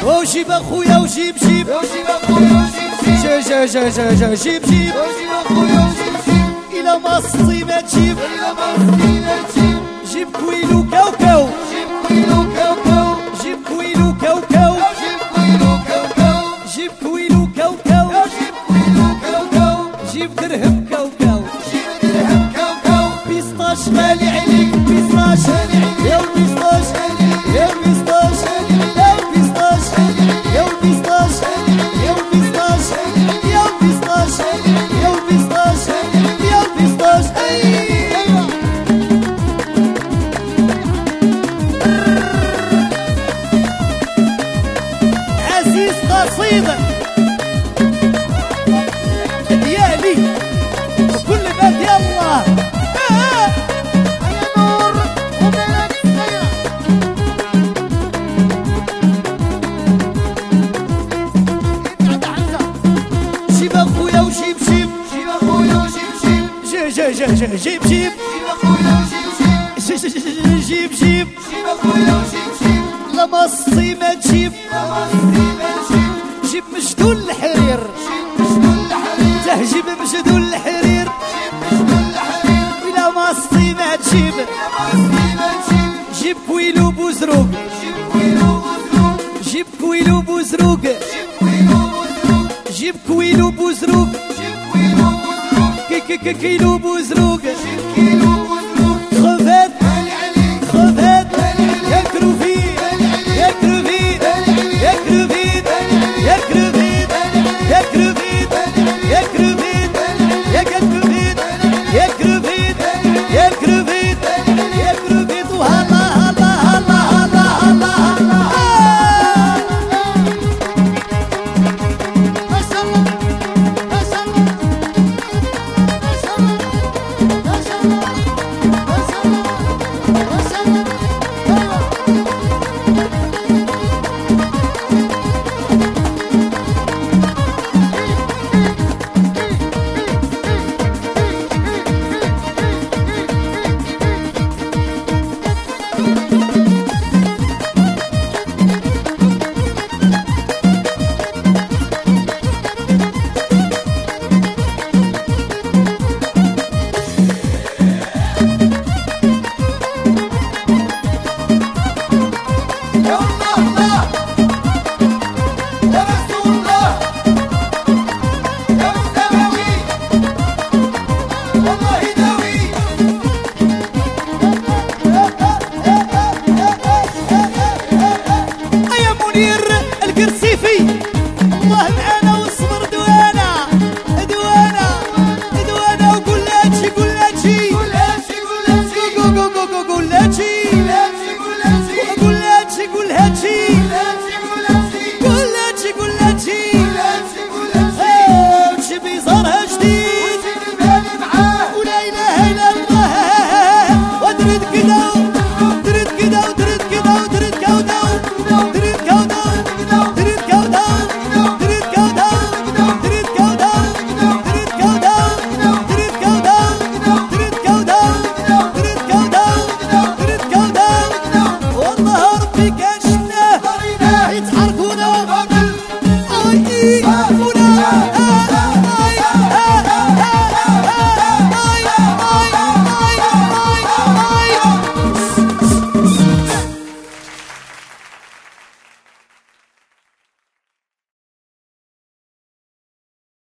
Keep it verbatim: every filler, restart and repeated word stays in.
وجيب اخويا وجيب جيب وجيب اخويا وجيب جا جا جا جا جا جيب جيب وجيب اخويا وجيب جيب الى ما الصي ما تجيب الى ما الصي ما تجيب جيب كويلو كاوكاو جيب كويلو كاوكاو جيب كويلو كاوكاو جيب كويلو كاوكاو جيب كويلو كاوكاو جيب كويلو كاوكاو جيب درهم كاوكاو جيب درهم كاوكاو بيسطاش غالي عليك بيسطاش يا البيسطاش يا البيسطاش يا البيسطاش يا البيسطاش يا البيسطاش يا البيسطاش يا البيسطاش يا البيسطاش ايوا عزيز قصيدة ديالي وكل ما ديال الله جيب اخويا وجيب جيب جيب اخويا وجيب جيب جا جا جا جا جيب جيب جيب اخويا وجيب جيب جيب جيب جيب اخويا وجيب جيب لما الصي ما تجيب لما الصي ما تجيب جيب مشدول الحرير جيب مشدول الحرير تهجيب مشدول الحرير جيب مشدول الحرير ولا ما الصي ما تجيب لما الصي ما تجيب جيب كويلو بوزروق جيب كويلو بوزروق جيب كويلو بوزروق جيب كويلو بوزروق جيب كويلو بوزروق جيب كويلو بوزروق كي كي كي كيلو بوزروق جيب